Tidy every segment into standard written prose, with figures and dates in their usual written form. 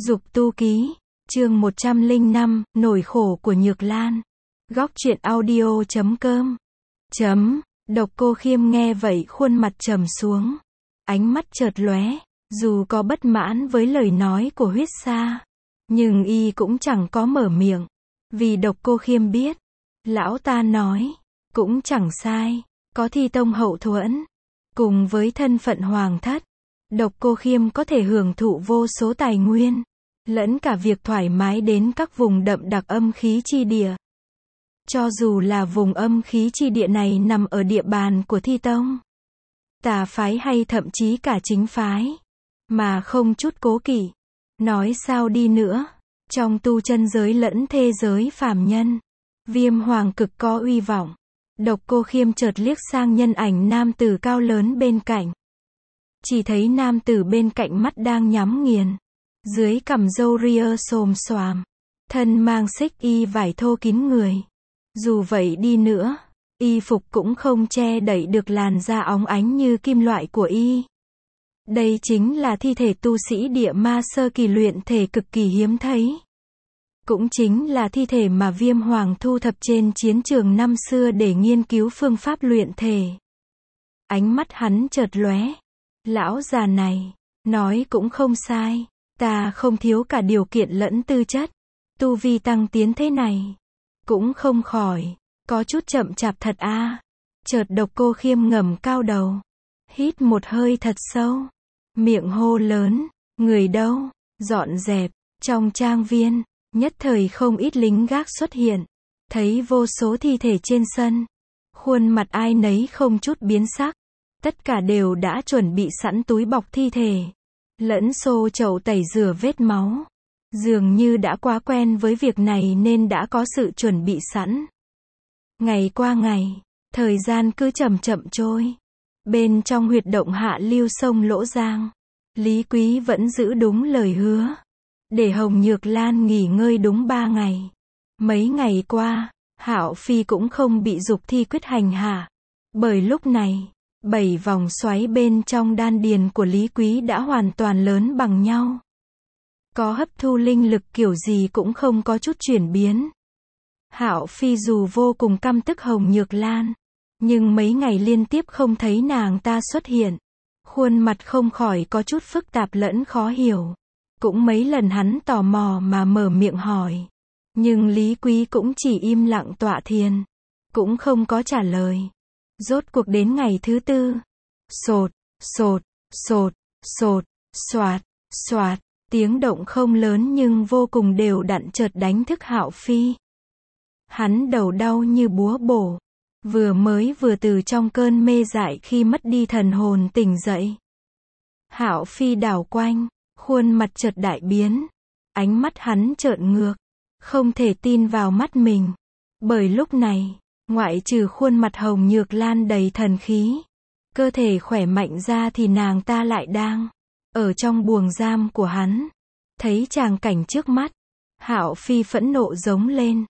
Dục tu ký, chương 105, nỗi khổ của Nhược Lan. Góc truyện audio.com. Độc Cô Khiêm nghe vậy khuôn mặt trầm xuống. Ánh mắt chợt lóe, dù có bất mãn với lời nói của Huyết Sa, nhưng y cũng chẳng có mở miệng. Vì Độc Cô Khiêm biết, lão ta nói, cũng chẳng sai, có Thi Tông hậu thuẫn, cùng với thân phận hoàng thất, Độc Cô Khiêm có thể hưởng thụ vô số tài nguyên, lẫn cả việc thoải mái đến các vùng đậm đặc âm khí chi địa. Cho dù là vùng âm khí chi địa này nằm ở địa bàn của Thi Tông, tà phái hay thậm chí cả chính phái, mà không chút cố kỵ. Nói sao đi nữa, trong tu chân giới lẫn thế giới phàm nhân, Viêm Hoàng cực có uy vọng. Độc Cô Khiêm chợt liếc sang nhân ảnh nam tử cao lớn bên cạnh. Chỉ thấy nam tử bên cạnh mắt đang nhắm nghiền, dưới cằm râu ria xồm xoàm, thân mang xích y vải thô kín người. Dù vậy đi nữa, y phục cũng không che đậy được làn da óng ánh như kim loại của y. Đây chính là thi thể tu sĩ địa ma sơ kỳ luyện thể cực kỳ hiếm thấy. Cũng chính là thi thể mà Viêm Hoàng thu thập trên chiến trường năm xưa để nghiên cứu phương pháp luyện thể. Ánh mắt hắn chợt lóe. Lão già này, nói cũng không sai, ta không thiếu cả điều kiện lẫn tư chất. Tu vi tăng tiến thế này, cũng không khỏi, có chút chậm chạp thật a. Chợt Độc Cô Khiêm ngẩng cao đầu, hít một hơi thật sâu, miệng hô lớn, người đâu, dọn dẹp. Trong trang viên, nhất thời không ít lính gác xuất hiện, thấy vô số thi thể trên sân, khuôn mặt ai nấy không chút biến sắc. Tất cả đều đã chuẩn bị sẵn túi bọc thi thể, lẫn xô chậu tẩy rửa vết máu. Dường như đã quá quen với việc này nên đã có sự chuẩn bị sẵn. Ngày qua ngày, thời gian cứ chậm chậm trôi. Bên trong huyệt động hạ lưu sông Lỗ Giang, Lý Quý vẫn giữ đúng lời hứa, để Hồng Nhược Lan nghỉ ngơi đúng 3 ngày. Mấy ngày qua, Hạo Phi cũng không bị dục thi quyết hành hạ, bởi lúc này 7 vòng xoáy bên trong đan điền của Lý Quý đã hoàn toàn lớn bằng nhau. Có hấp thu linh lực kiểu gì cũng không có chút chuyển biến. Hạo Phi dù vô cùng căm tức Hồng Nhược Lan, nhưng mấy ngày liên tiếp không thấy nàng ta xuất hiện, khuôn mặt không khỏi có chút phức tạp lẫn khó hiểu. Cũng mấy lần hắn tò mò mà mở miệng hỏi, nhưng Lý Quý cũng chỉ im lặng tọa thiền, cũng không có trả lời. Rốt cuộc đến ngày thứ 4, sột, sột, sột, sột, xoạt, xoạt, tiếng động không lớn nhưng vô cùng đều đặn chợt đánh thức Hạo Phi. Hắn đầu đau như búa bổ, vừa từ trong cơn mê dại khi mất đi thần hồn tỉnh dậy. Hạo Phi đảo quanh, khuôn mặt chợt đại biến, ánh mắt hắn trợn ngược, không thể tin vào mắt mình, bởi lúc này, ngoại trừ khuôn mặt Hồng Nhược Lan đầy thần khí, cơ thể khỏe mạnh ra thì nàng ta lại đang ở trong buồng giam của hắn. Thấy tràng cảnh trước mắt, Hạo Phi phẫn nộ giống lên.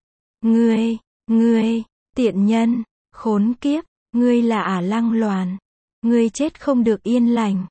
Ngươi, tiện nhân, khốn kiếp, ngươi là Ả Lăng Loàn, ngươi chết không được yên lành.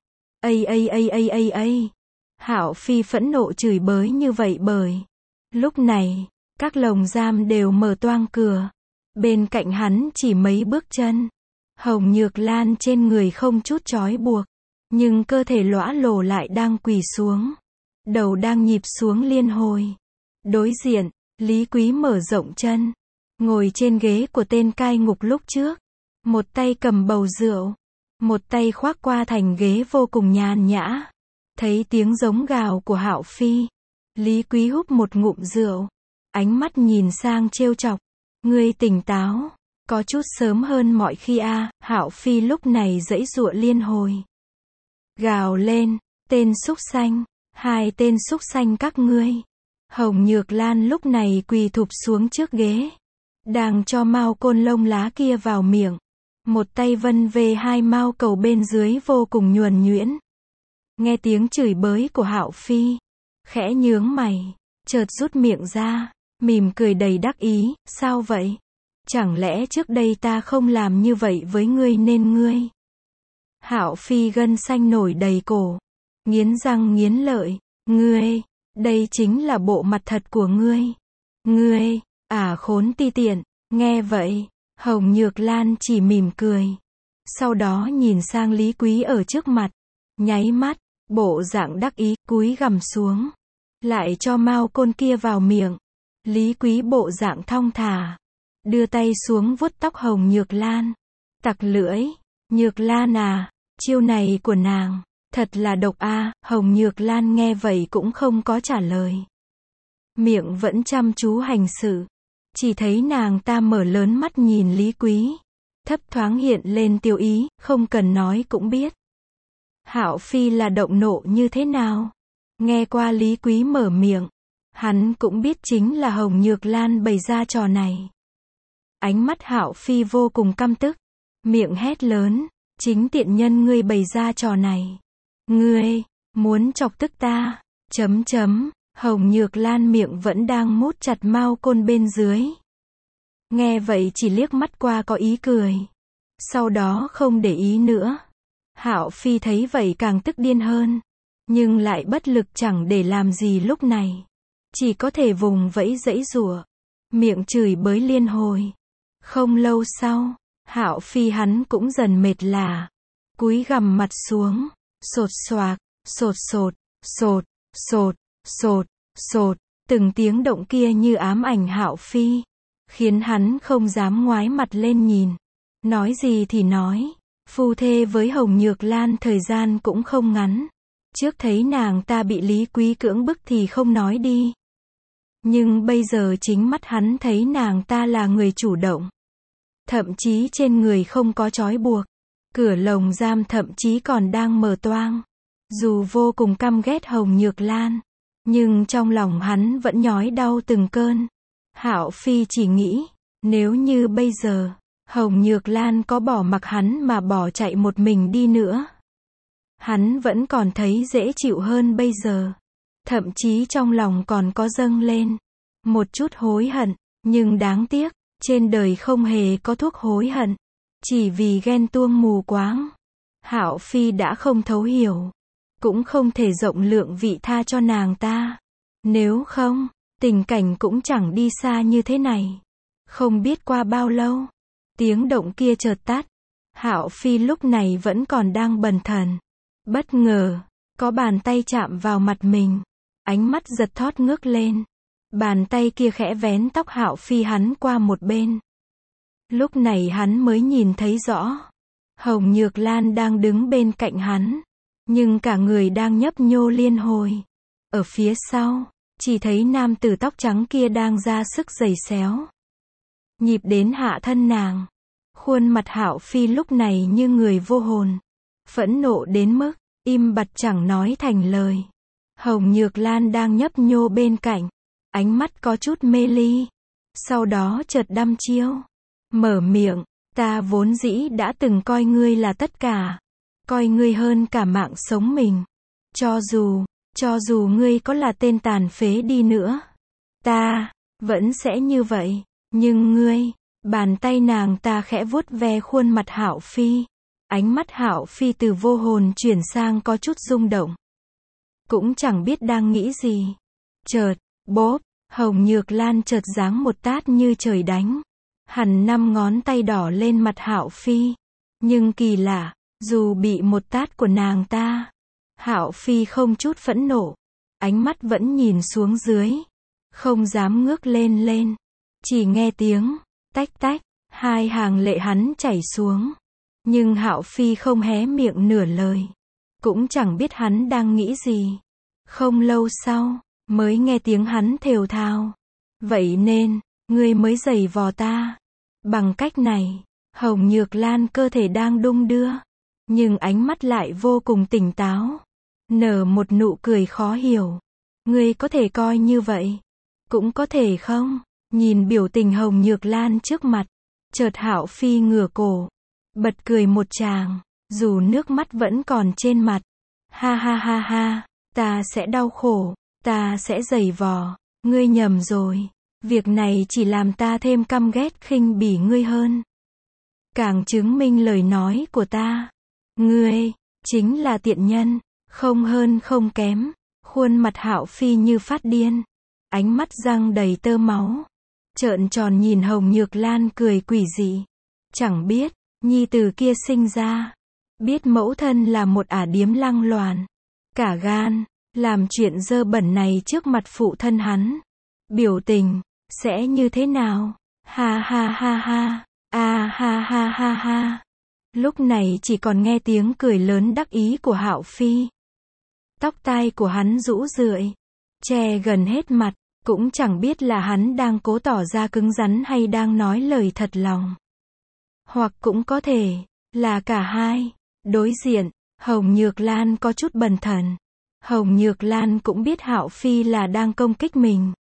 Hạo Phi phẫn nộ chửi bới như vậy bởi lúc này, các lồng giam đều mở toang cửa. Bên cạnh hắn chỉ mấy bước chân. Hồng Nhược Lan trên người không chút trói buộc, nhưng cơ thể lõa lồ lại đang quỳ xuống, đầu đang nhịp xuống liên hồi. Đối diện, Lý Quý mở rộng chân, ngồi trên ghế của tên cai ngục lúc trước, một tay cầm bầu rượu, một tay khoác qua thành ghế vô cùng nhàn nhã. Thấy tiếng giống gào của Hạo Phi, Lý Quý húp một ngụm rượu, ánh mắt nhìn sang trêu chọc. Ngươi tỉnh táo, có chút sớm hơn mọi khi a. Hạo Phi lúc này giãy giụa liên hồi, gào lên, tên súc sanh, 2 tên súc sanh các ngươi. Hồng Nhược Lan lúc này quỳ thụp xuống trước ghế, đang cho mao côn lông lá kia vào miệng, một tay vân về 2 mao cầu bên dưới vô cùng nhuần nhuyễn. Nghe tiếng chửi bới của Hạo Phi, khẽ nhướng mày, chợt rút miệng ra, mỉm cười đầy đắc ý. Sao vậy? Chẳng lẽ trước đây ta không làm như vậy với ngươi nên ngươi? Hạo Phi gân xanh nổi đầy cổ, nghiến răng nghiến lợi. Đây chính là bộ mặt thật của ngươi. Ngươi, khốn ti tiện. Nghe vậy, Hồng Nhược Lan chỉ mỉm cười. Sau đó nhìn sang Lý Quý ở trước mặt. Nháy mắt, bộ dạng đắc ý, cúi gằm xuống. Lại cho mao côn kia vào miệng. Lý Quý bộ dạng thong thả. Đưa tay xuống vuốt tóc Hồng Nhược Lan. Tặc lưỡi. Nhược Lan à, chiêu này của nàng, thật là độc a. Hồng Nhược Lan nghe vậy cũng không có trả lời. Miệng vẫn chăm chú hành sự. Chỉ thấy nàng ta mở lớn mắt nhìn Lý Quý. Thấp thoáng hiện lên tiêu ý, không cần nói cũng biết. Hạo Phi là động nộ như thế nào? Nghe qua Lý Quý mở miệng. Hắn cũng biết chính là Hồng Nhược Lan bày ra trò này. Ánh mắt Hạo Phi vô cùng căm tức. Miệng hét lớn. Chính tiện nhân ngươi bày ra trò này. Ngươi, muốn chọc tức ta. Hồng Nhược Lan miệng vẫn đang mút chặt mao côn bên dưới. Nghe vậy chỉ liếc mắt qua có ý cười. Sau đó không để ý nữa. Hạo Phi thấy vậy càng tức điên hơn. Nhưng lại bất lực chẳng để làm gì lúc này. Chỉ có thể vùng vẫy giãy giụa. Miệng chửi bới liên hồi. Không lâu sau, Hạo Phi hắn cũng dần mệt lả. Cúi gằm mặt xuống. Sột soạc, sột sột, sột, sột, sột, sột. Từng tiếng động kia như ám ảnh Hạo Phi. Khiến hắn không dám ngoái mặt lên nhìn. Nói gì thì nói. Phu thê với Hồng Nhược Lan thời gian cũng không ngắn. Trước thấy nàng ta bị Lý Quý cưỡng bức thì không nói đi. Nhưng bây giờ chính mắt hắn thấy nàng ta là người chủ động. Thậm chí trên người không có trói buộc. Cửa lồng giam thậm chí còn đang mở toang. Dù vô cùng căm ghét Hồng Nhược Lan. Nhưng trong lòng hắn vẫn nhói đau từng cơn. Hạo Phi chỉ nghĩ. Nếu như bây giờ, Hồng Nhược Lan có bỏ mặc hắn mà bỏ chạy một mình đi nữa. Hắn vẫn còn thấy dễ chịu hơn bây giờ. Thậm chí trong lòng còn có dâng lên một chút hối hận. Nhưng đáng tiếc, trên đời không hề có thuốc hối hận. Chỉ vì ghen tuông mù quáng. Hạo Phi đã không thấu hiểu. Cũng không thể rộng lượng vị tha cho nàng ta. Nếu không, tình cảnh cũng chẳng đi xa như thế này. Không biết qua bao lâu, tiếng động kia chợt tắt. Hạo Phi lúc này vẫn còn đang bần thần. Bất ngờ, có bàn tay chạm vào mặt mình. Ánh mắt giật thót ngước lên. Bàn tay kia khẽ vén tóc Hạo Phi hắn qua một bên. Lúc này hắn mới nhìn thấy rõ. Hồng Nhược Lan đang đứng bên cạnh hắn. Nhưng cả người đang nhấp nhô liên hồi. Ở phía sau, chỉ thấy nam tử tóc trắng kia đang ra sức giày xéo. Nhịp đến hạ thân nàng. Khuôn mặt Hạo Phi lúc này như người vô hồn. Phẫn nộ đến mức, im bặt chẳng nói thành lời. Hồng Nhược Lan đang nhấp nhô bên cạnh. Ánh mắt có chút mê ly. Sau đó chợt đăm chiêu. Mở miệng, ta vốn dĩ đã từng coi ngươi là tất cả. Coi ngươi hơn cả mạng sống mình. Cho dù ngươi có là tên tàn phế đi nữa. Ta, vẫn sẽ như vậy. Nhưng ngươi, bàn tay nàng ta khẽ vuốt ve khuôn mặt Hạo Phi. Ánh mắt Hạo Phi từ vô hồn chuyển sang có chút rung động. Cũng chẳng biết đang nghĩ gì. Chợt, bốp, Hồng Nhược Lan chợt giáng một tát như trời đánh. Hằn 5 ngón tay đỏ lên mặt Hạo Phi. Nhưng kỳ lạ, dù bị một tát của nàng ta, Hạo Phi không chút phẫn nộ. Ánh mắt vẫn nhìn xuống dưới. Không dám ngước lên. Chỉ nghe tiếng, tách tách, 2 hàng lệ hắn chảy xuống. Nhưng Hạo Phi không hé miệng nửa lời. Cũng chẳng biết hắn đang nghĩ gì. Không lâu sau, mới nghe tiếng hắn thều thào. Vậy nên, ngươi mới giày vò ta. Bằng cách này, Hồng Nhược Lan cơ thể đang đung đưa. Nhưng ánh mắt lại vô cùng tỉnh táo. Nở một nụ cười khó hiểu. Ngươi có thể coi như vậy. Cũng có thể không. Nhìn biểu tình Hồng Nhược Lan trước mặt. Chợt Hạo Phi ngửa cổ. Bật cười một tràng. Dù nước mắt vẫn còn trên mặt. Ha ha ha ha. Ta sẽ đau khổ. Ta sẽ giày vò. Ngươi nhầm rồi. Việc này chỉ làm ta thêm căm ghét khinh bỉ ngươi hơn. Càng chứng minh lời nói của ta. Ngươi, chính là tiện nhân. Không hơn không kém. Khuôn mặt Hạo Phi như phát điên, ánh mắt răng đầy tơ máu, trợn tròn nhìn Hồng Nhược Lan cười quỷ dị. Chẳng biết, nhi tử kia sinh ra, biết mẫu thân là một ả điếm lăng loàn, cả gan, làm chuyện dơ bẩn này trước mặt phụ thân hắn. Biểu tình, sẽ như thế nào? Ha ha ha ha, ha ha ha ha. Lúc này chỉ còn nghe tiếng cười lớn đắc ý của Hạo Phi. Tóc tai của hắn rũ rượi, che gần hết mặt, cũng chẳng biết là hắn đang cố tỏ ra cứng rắn hay đang nói lời thật lòng. Hoặc cũng có thể là cả hai. Đối diện, Hồng Nhược Lan có chút bần thần. Hồng Nhược Lan cũng biết Hạo Phi là đang công kích mình.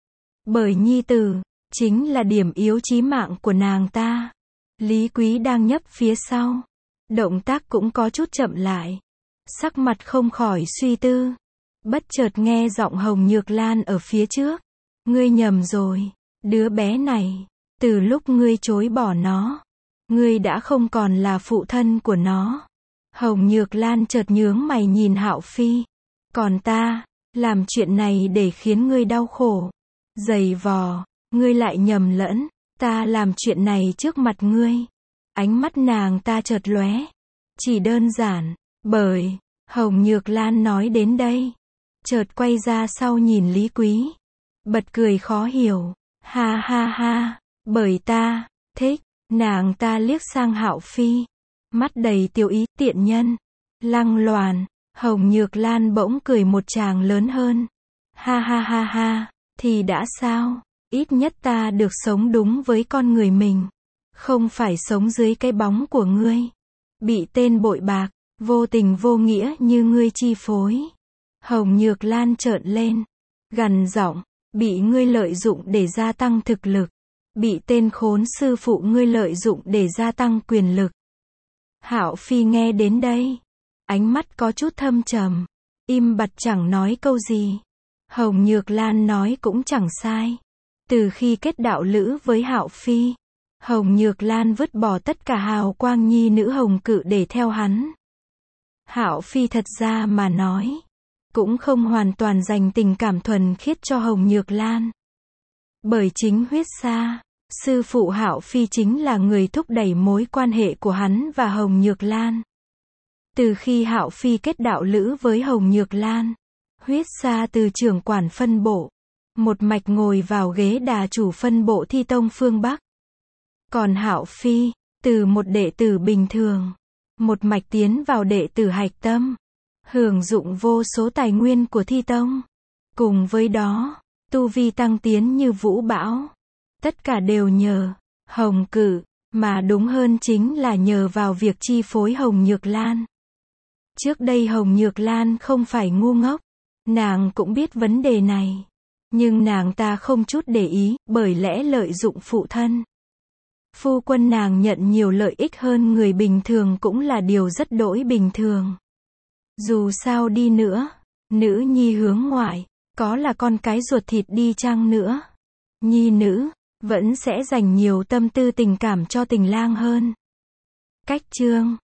Bởi nhi tử chính là điểm yếu chí mạng của nàng ta. Lý Quý đang nhấp phía sau, động tác cũng có chút chậm lại, sắc mặt không khỏi suy tư. Bất chợt nghe giọng Hồng Nhược Lan ở phía trước. Ngươi nhầm rồi, đứa bé này, từ lúc ngươi chối bỏ nó, ngươi đã không còn là phụ thân của nó. Hồng Nhược Lan chợt nhướng mày nhìn Hạo Phi. Còn ta, làm chuyện này để khiến ngươi đau khổ, dày vò, ngươi lại nhầm lẫn, ta làm chuyện này trước mặt ngươi. Ánh mắt nàng ta chợt lóe. Chỉ đơn giản, bởi, Hồng Nhược Lan nói đến đây, chợt quay ra sau nhìn Lý Quý, bật cười khó hiểu. Ha ha ha, bởi ta thích. Nàng ta liếc sang Hạo Phi, mắt đầy tiêu ý. Tiện nhân, lăng loàn. Hồng Nhược Lan bỗng cười một tràng lớn hơn. Ha ha ha ha, thì đã sao, ít nhất ta được sống đúng với con người mình, không phải sống dưới cái bóng của ngươi, bị tên bội bạc, vô tình vô nghĩa như ngươi chi phối. Hồng Nhược Lan trợn lên, gằn giọng, bị ngươi lợi dụng để gia tăng thực lực, bị tên khốn sư phụ ngươi lợi dụng để gia tăng quyền lực. Hạo Phi nghe đến đây, ánh mắt có chút thâm trầm, im bặt chẳng nói câu gì. Hồng Nhược Lan nói cũng chẳng sai. Từ khi kết đạo lữ với Hạo Phi, Hồng Nhược Lan vứt bỏ tất cả hào quang nhi nữ hồng cự để theo hắn. Hạo Phi thật ra mà nói, cũng không hoàn toàn dành tình cảm thuần khiết cho Hồng Nhược Lan. Bởi chính huyết sa, sư phụ Hạo Phi chính là người thúc đẩy mối quan hệ của hắn và Hồng Nhược Lan. Từ khi Hạo Phi kết đạo lữ với Hồng Nhược Lan, huyết sa từ trưởng quản phân bộ, một mạch ngồi vào ghế đà chủ phân bộ Thi Tông phương Bắc. Còn Hạo Phi, từ một đệ tử bình thường, một mạch tiến vào đệ tử hạch tâm, hưởng dụng vô số tài nguyên của Thi Tông. Cùng với đó, tu vi tăng tiến như vũ bão. Tất cả đều nhờ Hồng Cự, mà đúng hơn chính là nhờ vào việc chi phối Hồng Nhược Lan. Trước đây Hồng Nhược Lan không phải ngu ngốc, nàng cũng biết vấn đề này, nhưng nàng ta không chút để ý, bởi lẽ lợi dụng phụ thân. Phu quân nàng nhận nhiều lợi ích hơn người bình thường cũng là điều rất đỗi bình thường. Dù sao đi nữa, nữ nhi hướng ngoại, có là con cái ruột thịt đi chăng nữa, nhi nữ vẫn sẽ dành nhiều tâm tư tình cảm cho tình lang hơn. Cách chương